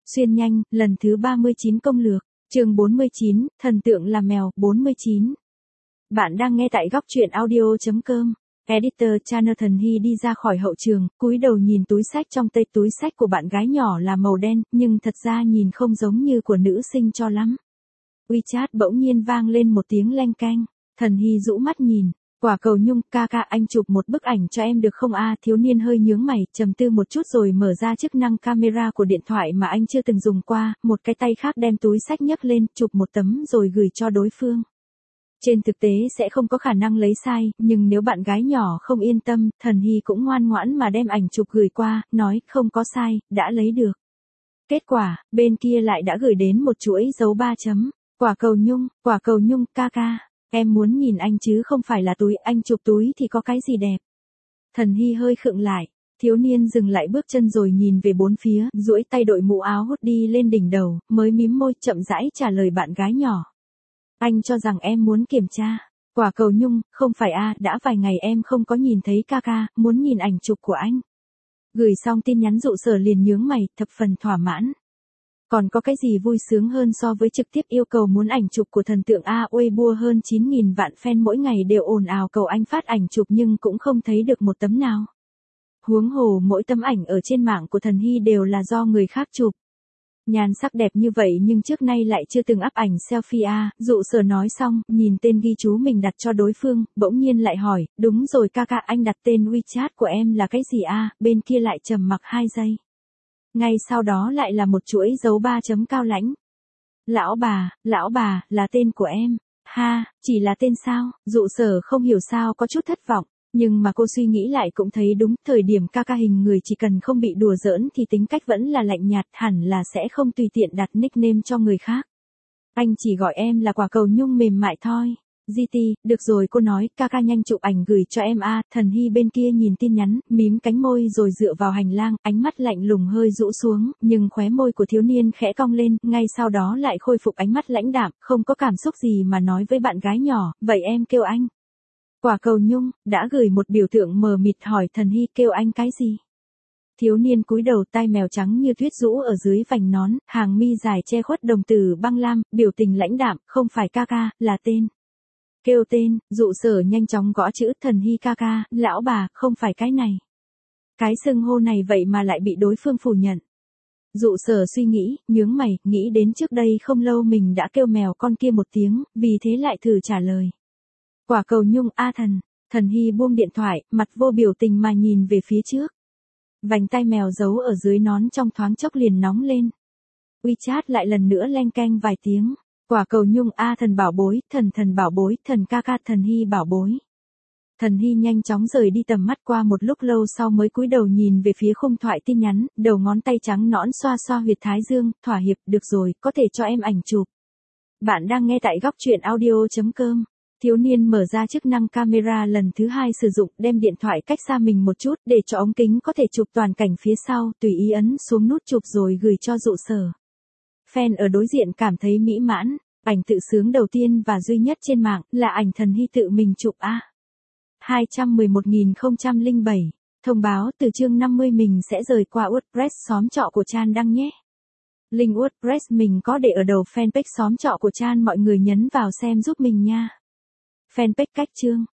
Xuyên nhanh, lần thứ 39 công lược, chương 49, thần tượng là mèo, 49. Bạn đang nghe tại góc truyện audio.com. Editor Channel. Thần Hy đi ra khỏi hậu trường, cúi đầu nhìn túi xách trong tay. Túi xách của bạn gái nhỏ là màu đen, nhưng thật ra nhìn không giống như của nữ sinh cho lắm. WeChat bỗng nhiên vang lên một tiếng leng keng. Thần Hy rũ mắt nhìn. Quả cầu Nhung, ca anh chụp một bức ảnh cho em được không a? Thiếu niên hơi nhướng mày, trầm tư một chút rồi mở ra chức năng camera của điện thoại mà anh chưa từng dùng qua, một cái tay khác đem túi xách nhấc lên, chụp một tấm rồi gửi cho đối phương. Trên thực tế sẽ không có khả năng lấy sai, nhưng nếu bạn gái nhỏ không yên tâm, Thần Hy cũng ngoan ngoãn mà đem ảnh chụp gửi qua, nói không có sai, đã lấy được. Kết quả, bên kia lại đã gửi đến một chuỗi dấu 3 chấm. Quả cầu Nhung, ca. Em muốn nhìn anh chứ không phải là túi, anh chụp túi thì có cái gì đẹp. Thần Hy hơi khựng lại, thiếu niên dừng lại bước chân rồi nhìn về bốn phía, duỗi tay đội mũ áo hút đi lên đỉnh đầu, mới mím môi chậm rãi trả lời bạn gái nhỏ. Anh cho rằng em muốn kiểm tra. Quả cầu Nhung, không phải a, đã vài ngày em không có nhìn thấy ca, muốn nhìn ảnh chụp của anh. Gửi xong tin nhắn Dụ Sở liền nhướng mày, thập phần thỏa mãn. Còn có cái gì vui sướng hơn so với trực tiếp yêu cầu muốn ảnh chụp của thần tượng A? Weibo hơn 9.000 vạn fan mỗi ngày đều ồn ào cầu anh phát ảnh chụp nhưng cũng không thấy được một tấm nào. Huống hồ mỗi tấm ảnh ở trên mạng của Thần Hy đều là do người khác chụp. Nhan sắc đẹp như vậy nhưng trước nay lại chưa từng up ảnh selfie a. Dụ Sở nói xong, nhìn tên ghi chú mình đặt cho đối phương, bỗng nhiên lại hỏi, đúng rồi ca, anh đặt tên WeChat của em là cái gì a? Bên kia lại trầm mặc 2 giây. Ngay sau đó lại là một chuỗi dấu 3 chấm cao lãnh. Lão bà, là tên của em. Ha, chỉ là tên sao? Dụ Sở không hiểu sao có chút thất vọng. Nhưng mà cô suy nghĩ lại cũng thấy đúng, thời điểm ca hình người chỉ cần không bị đùa giỡn thì tính cách vẫn là lạnh nhạt, hẳn là sẽ không tùy tiện đặt nickname cho người khác. Anh chỉ gọi em là Quả cầu Nhung mềm mại thôi. GT, được rồi cô nói, ca nhanh chụp ảnh gửi cho em a. Thần Hy bên kia nhìn tin nhắn, mím cánh môi rồi dựa vào hành lang, ánh mắt lạnh lùng hơi rũ xuống, nhưng khóe môi của thiếu niên khẽ cong lên, ngay sau đó lại khôi phục ánh mắt lãnh đạm, không có cảm xúc gì mà nói với bạn gái nhỏ, vậy em kêu anh. Quả cầu Nhung, đã gửi một biểu tượng mờ mịt hỏi Thần Hy kêu anh cái gì. Thiếu niên cúi đầu, tai mèo trắng như tuyết rũ ở dưới vành nón, hàng mi dài che khuất đồng tử băng lam, biểu tình lãnh đạm, không phải ca, là tên. Kêu tên, Dụ Sở nhanh chóng gõ chữ Thần Hy ca, lão bà, không phải cái này. Cái xưng hô này vậy mà lại bị đối phương phủ nhận. Dụ Sở suy nghĩ, nhướng mày, nghĩ đến trước đây không lâu mình đã kêu mèo con kia một tiếng, vì thế lại thử trả lời. Quả cầu Nhung a. Thần Hy buông điện thoại, mặt vô biểu tình mà nhìn về phía trước. Vành tai mèo giấu ở dưới nón trong thoáng chốc liền nóng lên. WeChat lại lần nữa leng keng vài tiếng. Quả cầu Nhung a. Thần bảo bối, thần bảo bối, thần ca, Thần Hy bảo bối. Thần Hy nhanh chóng rời đi tầm mắt, qua một lúc lâu sau mới cúi đầu nhìn về phía khung thoại tin nhắn, đầu ngón tay trắng nõn xoa xoa huyệt thái dương, thỏa hiệp, được rồi, có thể cho em ảnh chụp. Bạn đang nghe tại góc truyện audio.com. Thiếu niên mở ra chức năng camera lần thứ 2 sử dụng, đem điện thoại cách xa mình một chút để cho ống kính có thể chụp toàn cảnh phía sau, tùy ý ấn xuống nút chụp rồi gửi cho Dụ Sở. Fan ở đối diện cảm thấy mỹ mãn, ảnh tự sướng đầu tiên và duy nhất trên mạng là ảnh Thần Hy tự mình chụp a. 211.007. Thông báo từ chương 50 mình sẽ rời qua WordPress xóm trọ của Chan đăng nhé. Link WordPress mình có để ở đầu fanpage xóm trọ của Chan, mọi người nhấn vào xem giúp mình nha. Fanpage cách chương